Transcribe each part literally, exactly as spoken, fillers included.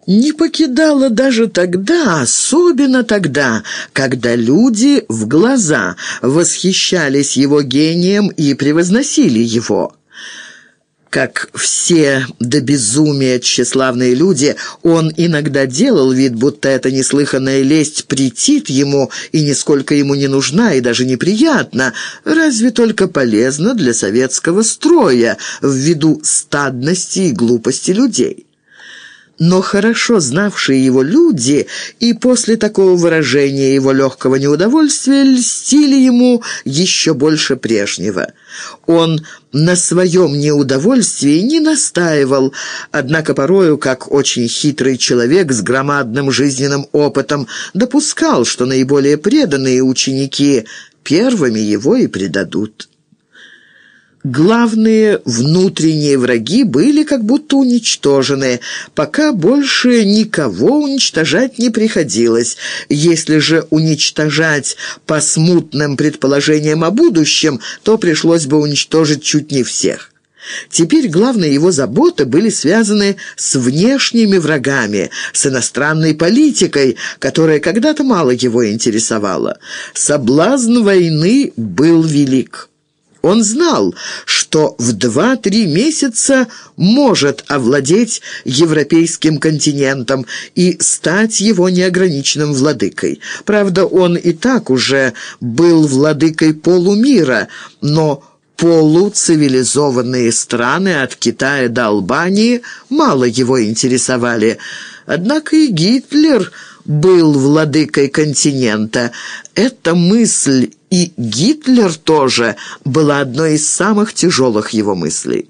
не покидало даже тогда, особенно тогда, когда люди в глаза восхищались его гением и превозносили его. Как все до безумия тщеславные люди, он иногда делал вид, будто эта неслыханная лесть претит ему и нисколько ему не нужна и даже неприятна, разве только полезна для советского строя ввиду стадности и глупости людей. Но хорошо знавшие его люди и после такого выражения его легкого неудовольствия льстили ему еще больше прежнего. Он на своем неудовольствии не настаивал, однако порою, как очень хитрый человек с громадным жизненным опытом, допускал, что наиболее преданные ученики первыми его и предадут. Главные внутренние враги были как будто уничтожены, пока больше никого уничтожать не приходилось. Если же уничтожать по смутным предположениям о будущем, то пришлось бы уничтожить чуть не всех. Теперь главные его заботы были связаны с внешними врагами, с иностранной политикой, которая когда-то мало его интересовала. Соблазн войны был велик. Он знал, что в два-три месяца может овладеть европейским континентом и стать его неограниченным владыкой. Правда, он и так уже был владыкой полумира, но полуцивилизованные страны от Китая до Албании мало его интересовали. Однако и Гитлер был владыкой континента. Эта мысль, и Гитлер тоже, была одной из самых тяжелых его мыслей.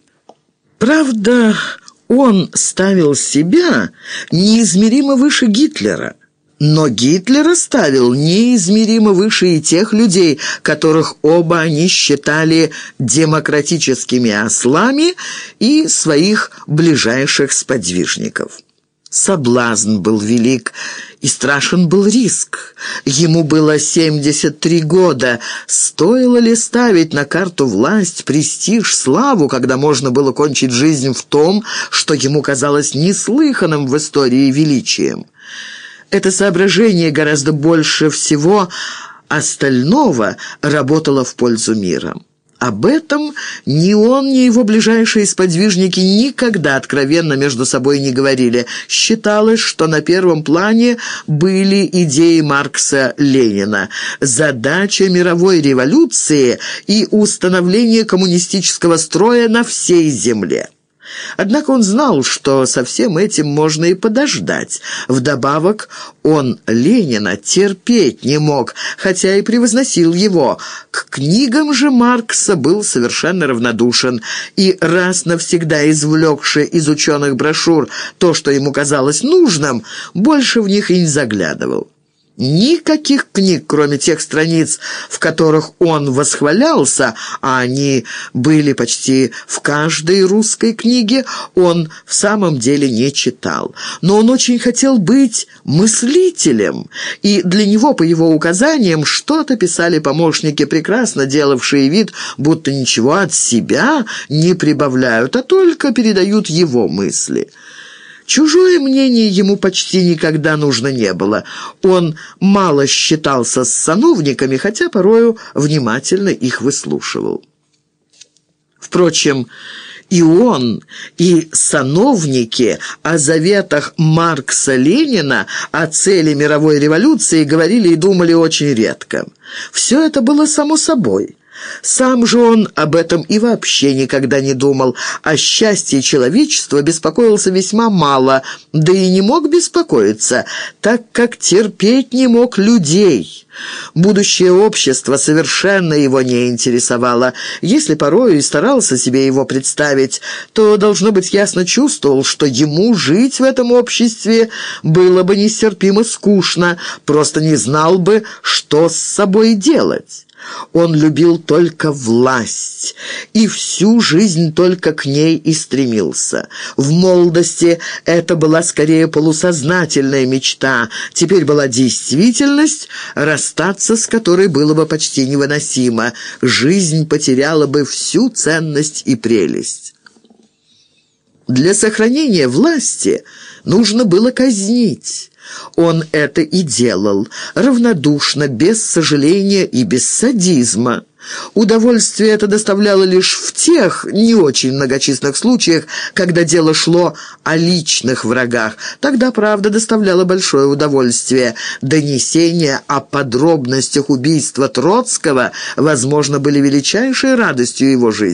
Правда, он ставил себя неизмеримо выше Гитлера, но Гитлера ставил неизмеримо выше и тех людей, которых оба они считали демократическими ослами, и своих ближайших сподвижников. Соблазн был велик, и страшен был риск. Ему было семьдесят три года. Стоило ли ставить на карту власть, престиж, славу, когда можно было кончить жизнь в том, что ему казалось неслыханным в истории величием? Это соображение гораздо больше всего остального работало в пользу мира. Об этом ни он, ни его ближайшие сподвижники никогда откровенно между собой не говорили. Считалось, что на первом плане были идеи Маркса-Ленина, задача мировой революции и установление коммунистического строя на всей земле. Однако он знал, что со всем этим можно и подождать. Вдобавок, он Ленина терпеть не мог, хотя и превозносил его. К книгам же Маркса был совершенно равнодушен, и раз навсегда извлекши из ученых брошюр то, что ему казалось нужным, больше в них и не заглядывал. Никаких книг, кроме тех страниц, в которых он восхвалялся, а они были почти в каждой русской книге, он в самом деле не читал. Но он очень хотел быть мыслителем, и для него, по его указаниям, что-то писали помощники, прекрасно делавшие вид, будто ничего от себя не прибавляют, а только передают его мысли. Чужое мнение ему почти никогда нужно не было. Он мало считался с сановниками, хотя порою внимательно их выслушивал. Впрочем, и он, и сановники о заветах Маркса-Ленина, о цели мировой революции говорили и думали очень редко. Все это было само собой. Сам же он об этом и вообще никогда не думал. О счастье человечества беспокоился весьма мало, да и не мог беспокоиться, так как терпеть не мог людей. Будущее общество совершенно его не интересовало. Если порою и старался себе его представить, то, должно быть, ясно чувствовал, что ему жить в этом обществе было бы нестерпимо скучно, просто не знал бы, что с собой делать. Он любил только власть и всю жизнь только к ней и стремился. В молодости это была скорее полусознательная мечта, теперь была действительность, расстаться с которой было бы почти невыносимо. Жизнь потеряла бы всю ценность и прелесть. Для сохранения власти нужно было казнить. Он это и делал, равнодушно, без сожаления и без садизма. Удовольствие это доставляло лишь в тех не очень многочисленных случаях, когда дело шло о личных врагах. Тогда, правда, доставляло большое удовольствие. Донесения о подробностях убийства Троцкого, возможно, были величайшей радостью его жизни.